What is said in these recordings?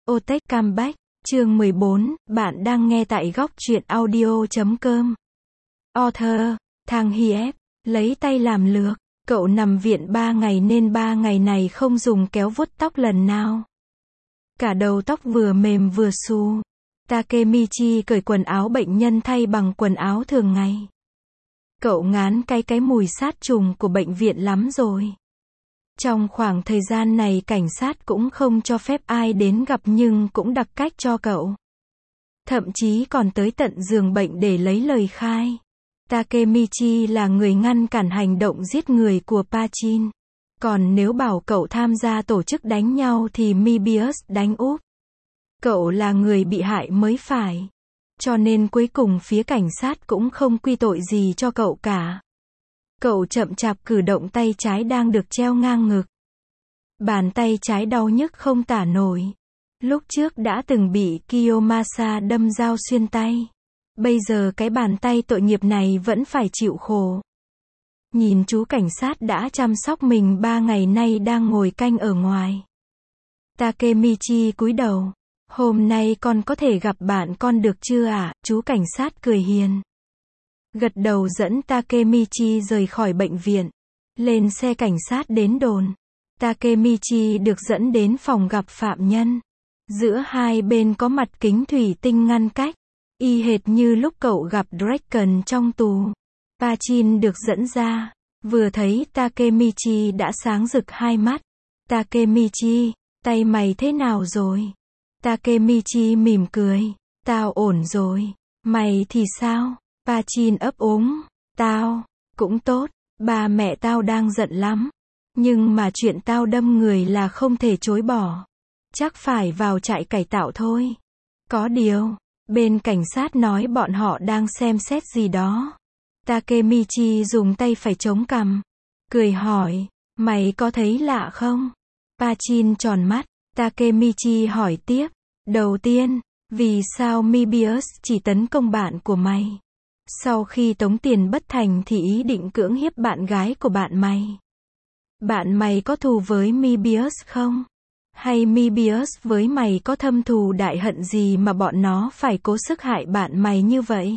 Otech Comeback, chương 14, bạn đang nghe tại góc truyện audio.com. Author, Thang Hiep, lấy tay làm lược, cậu nằm viện 3 ngày nên 3 ngày này không dùng kéo vuốt tóc lần nào. Cả đầu tóc vừa mềm vừa xù. Takemichi cởi quần áo bệnh nhân thay bằng quần áo thường ngày. Cậu ngán cái mùi sát trùng của bệnh viện lắm rồi. Trong khoảng thời gian này cảnh sát cũng không cho phép ai đến gặp nhưng cũng đặc cách cho cậu. Thậm chí còn tới tận giường bệnh để lấy lời khai. Takemichi là người ngăn cản hành động giết người của Pachin. Còn nếu bảo cậu tham gia tổ chức đánh nhau thì Moebius đánh úp. Cậu là người bị hại mới phải. Cho nên cuối cùng phía cảnh sát cũng không quy tội gì cho cậu cả. Cậu chậm chạp cử động tay trái đang được treo ngang ngực. Bàn tay trái đau nhức không tả nổi. Lúc trước đã từng bị Kiyomasa đâm dao xuyên tay. Bây giờ cái bàn tay tội nghiệp này vẫn phải chịu khổ. Nhìn chú cảnh sát đã chăm sóc mình 3 ngày nay đang ngồi canh ở ngoài. Takemichi cúi đầu. Hôm nay con có thể gặp bạn con được chưa ạ? Chú cảnh sát cười hiền. Gật đầu dẫn Takemichi rời khỏi bệnh viện. Lên xe cảnh sát đến đồn. Takemichi được dẫn đến phòng gặp phạm nhân. Giữa hai bên có mặt kính thủy tinh ngăn cách. Y hệt như lúc cậu gặp Draken trong tù. Pachin được dẫn ra. Vừa thấy Takemichi đã sáng rực hai mắt. Takemichi, tay mày thế nào rồi? Takemichi mỉm cười. Tao ổn rồi. Mày thì sao? Pachin ấp úng. Tao cũng tốt. Ba mẹ tao đang giận lắm. Nhưng mà chuyện tao đâm người là không thể chối bỏ. Chắc phải vào trại cải tạo thôi. Có điều, bên cảnh sát nói bọn họ đang xem xét gì đó. Takemichi dùng tay phải chống cằm. Cười hỏi, mày có thấy lạ không? Pachin tròn mắt. Takemichi hỏi tiếp. Đầu tiên, vì sao Moebius chỉ tấn công bạn của mày? Sau khi tống tiền bất thành thì ý định cưỡng hiếp bạn gái của bạn mày. Bạn mày có thù với Moebius không? Hay Moebius với mày có thâm thù đại hận gì mà bọn nó phải cố sức hại bạn mày như vậy?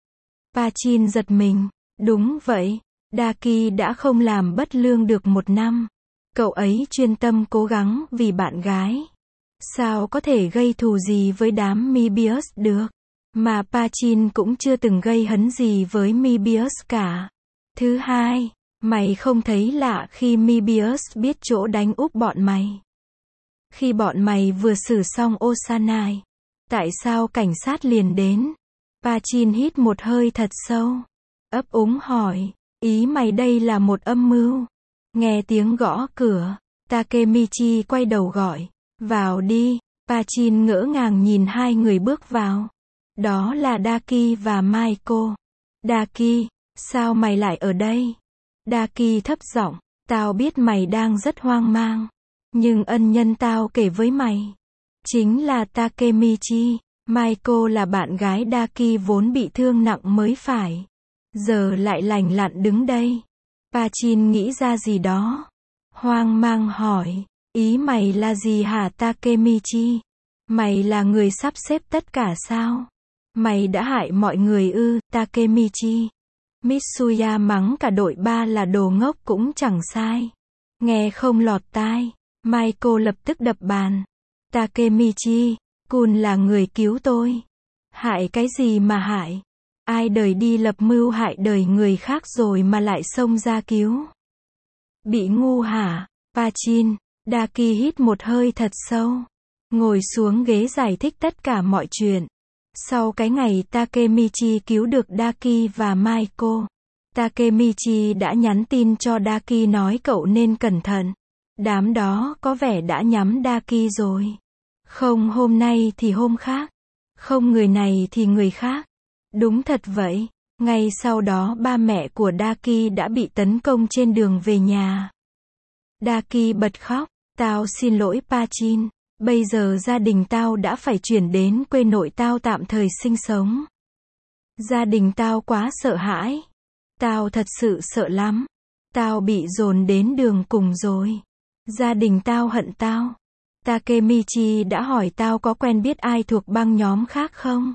Pachin giật mình. Đúng vậy. Daki đã không làm bất lương được 1 năm. Cậu ấy chuyên tâm cố gắng vì bạn gái. Sao có thể gây thù gì với đám Moebius được? Mà Pachin cũng chưa từng gây hấn gì với Moebius cả. Thứ hai, mày không thấy lạ khi Moebius biết chỗ đánh úp bọn mày. Khi bọn mày vừa xử xong Osanai, tại sao cảnh sát liền đến? Pachin hít một hơi thật sâu. Ấp úng hỏi, ý mày đây là một âm mưu? Nghe tiếng gõ cửa, Takemichi quay đầu gọi, vào đi. Pachin ngỡ ngàng nhìn hai người bước vào. Đó là Daki và Maiko. Daki, sao mày lại ở đây? Daki thấp giọng, tao biết mày đang rất hoang mang. Nhưng ân nhân tao kể với mày chính là Takemichi. Maiko là bạn gái Daki vốn bị thương nặng mới phải. Giờ lại lành lặn đứng đây. Pachin nghĩ ra gì đó. Hoang mang hỏi, ý mày là gì hả Takemichi? Mày là người sắp xếp tất cả sao? Mày đã hại mọi người ư? Takemichi. Mitsuya mắng cả đội 3 là đồ ngốc cũng chẳng sai. Nghe không lọt tai. Maiko lập tức đập bàn. Takemichi, Kun là người cứu tôi. Hại cái gì mà hại? Ai đời đi lập mưu hại đời người khác rồi mà lại xông ra cứu? Bị ngu hả? Pachin. Daki hít một hơi thật sâu. Ngồi xuống ghế giải thích tất cả mọi chuyện. Sau cái ngày Takemichi cứu được Daki và Maiko, Takemichi đã nhắn tin cho Daki nói cậu nên cẩn thận. Đám đó có vẻ đã nhắm Daki rồi. Không hôm nay thì hôm khác. Không người này thì người khác. Đúng thật vậy. Ngay sau đó ba mẹ của Daki đã bị tấn công trên đường về nhà. Daki bật khóc. Tao xin lỗi Pachin. Bây giờ gia đình tao đã phải chuyển đến quê nội tao tạm thời sinh sống. Gia đình tao quá sợ hãi. Tao thật sự sợ lắm. Tao bị dồn đến đường cùng rồi. Gia đình tao hận tao. Takemichi đã hỏi tao có quen biết ai thuộc băng nhóm khác không?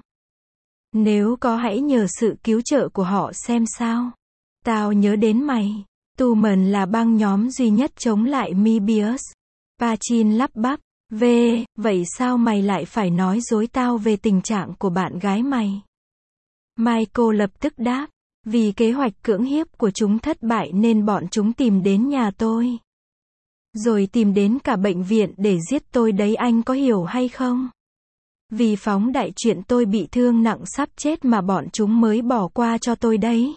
Nếu có hãy nhờ sự cứu trợ của họ xem sao. Tao nhớ đến mày. Tumen là băng nhóm duy nhất chống lại Mebius. Pachin lắp bắp. Vậy sao mày lại phải nói dối tao về tình trạng của bạn gái mày? Michael lập tức đáp. Vì kế hoạch cưỡng hiếp của chúng thất bại nên bọn chúng tìm đến nhà tôi. Rồi tìm đến cả bệnh viện để giết tôi đấy, anh có hiểu hay không? Vì phóng đại chuyện tôi bị thương nặng sắp chết mà bọn chúng mới bỏ qua cho tôi đấy.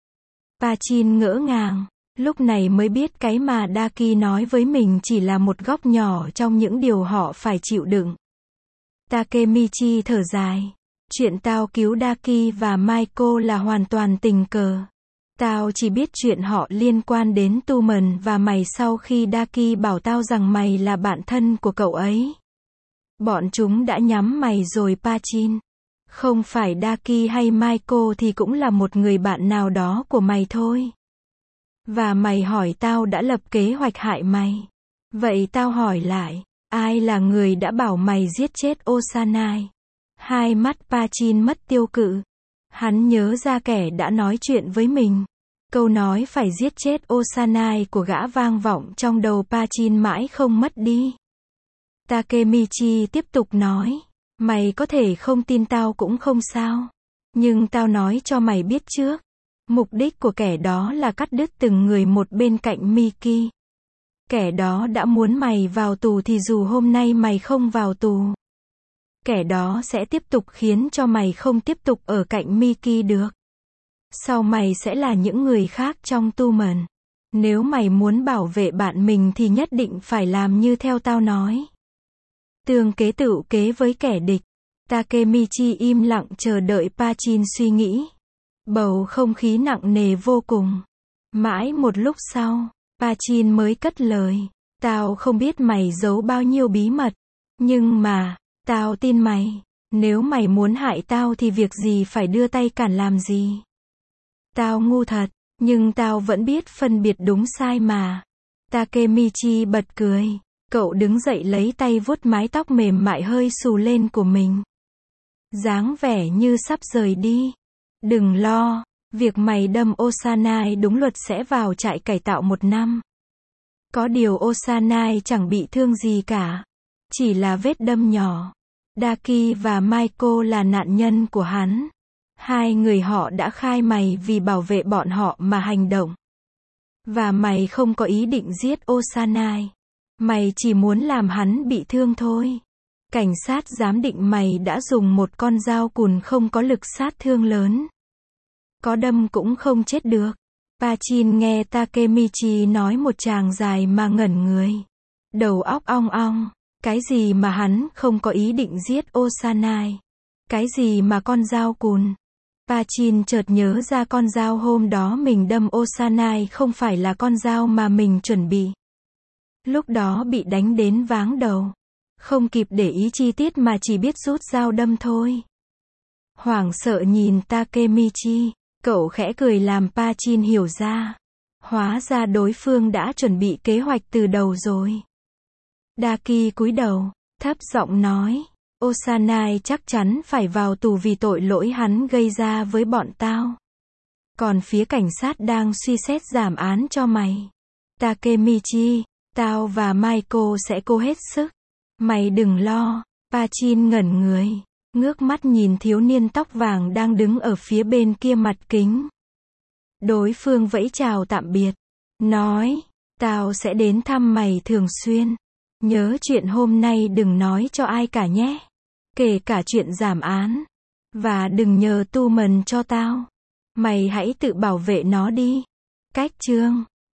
Pachin ngỡ ngàng. Lúc này mới biết cái mà Daki nói với mình chỉ là một góc nhỏ trong những điều họ phải chịu đựng. Takemichi thở dài. Chuyện tao cứu Daki và Michael là hoàn toàn tình cờ. Tao chỉ biết chuyện họ liên quan đến Tumen và mày sau khi Daki bảo tao rằng mày là bạn thân của cậu ấy. Bọn chúng đã nhắm mày rồi Pachin. Không phải Daki hay Michael thì cũng là một người bạn nào đó của mày thôi. Và mày hỏi tao đã lập kế hoạch hại mày. Vậy tao hỏi lại, ai là người đã bảo mày giết chết Osanai? Hai mắt Pachin mất tiêu cự. Hắn nhớ ra kẻ đã nói chuyện với mình. Câu nói phải giết chết Osanai của gã vang vọng trong đầu Pachin mãi không mất đi. Takemichi tiếp tục nói, mày có thể không tin tao cũng không sao. Nhưng tao nói cho mày biết trước. Mục đích của kẻ đó là cắt đứt từng người một bên cạnh Miki. Kẻ đó đã muốn mày vào tù thì dù hôm nay mày không vào tù, kẻ đó sẽ tiếp tục khiến cho mày không tiếp tục ở cạnh Miki được. Sau mày sẽ là những người khác trong Tumen. Nếu mày muốn bảo vệ bạn mình thì nhất định phải làm như theo tao nói. Tương kế tựu kế với kẻ địch. Takemichi im lặng chờ đợi Pachin suy nghĩ. Bầu không khí nặng nề vô cùng. Mãi một lúc sau, Pachin mới cất lời. Tao không biết mày giấu bao nhiêu bí mật. Nhưng mà, tao tin mày. Nếu mày muốn hại tao thì việc gì phải đưa tay cản làm gì? Tao ngu thật, nhưng tao vẫn biết phân biệt đúng sai mà. Takemichi bật cười. Cậu đứng dậy lấy tay vuốt mái tóc mềm mại hơi xù lên của mình. Dáng vẻ như sắp rời đi. Đừng lo, việc mày đâm Osanai đúng luật sẽ vào trại cải tạo 1 năm. Có điều Osanai chẳng bị thương gì cả. Chỉ là vết đâm nhỏ. Daki và Michael là nạn nhân của hắn. Hai người họ đã khai mày vì bảo vệ bọn họ mà hành động. Và mày không có ý định giết Osanai. Mày chỉ muốn làm hắn bị thương thôi. Cảnh sát giám định mày đã dùng một con dao cùn không có lực sát thương lớn. Có đâm cũng không chết được. Pachin nghe Takemichi nói một tràng dài mà ngẩn người. Đầu óc ong ong. Cái gì mà hắn không có ý định giết Osanai? Cái gì mà con dao cùn? Pachin chợt nhớ ra con dao hôm đó mình đâm Osanai không phải là con dao mà mình chuẩn bị. Lúc đó bị đánh đến váng đầu. Không kịp để ý chi tiết mà chỉ biết rút dao đâm thôi. Hoảng sợ nhìn Takemichi, cậu khẽ cười làm Pachin hiểu ra. Hóa ra đối phương đã chuẩn bị kế hoạch từ đầu rồi. Daki cúi đầu, thấp giọng nói, Osanai chắc chắn phải vào tù vì tội lỗi hắn gây ra với bọn tao. Còn phía cảnh sát đang suy xét giảm án cho mày. Takemichi, tao và Michael sẽ cố hết sức. Mày đừng lo. Pachin ngẩn người, ngước mắt nhìn thiếu niên tóc vàng đang đứng ở phía bên kia mặt kính. Đối phương vẫy chào tạm biệt. Nói, tao sẽ đến thăm mày thường xuyên. Nhớ chuyện hôm nay đừng nói cho ai cả nhé. Kể cả chuyện giảm án. Và đừng nhờ Tumen cho tao. Mày hãy tự bảo vệ nó đi. Cách chương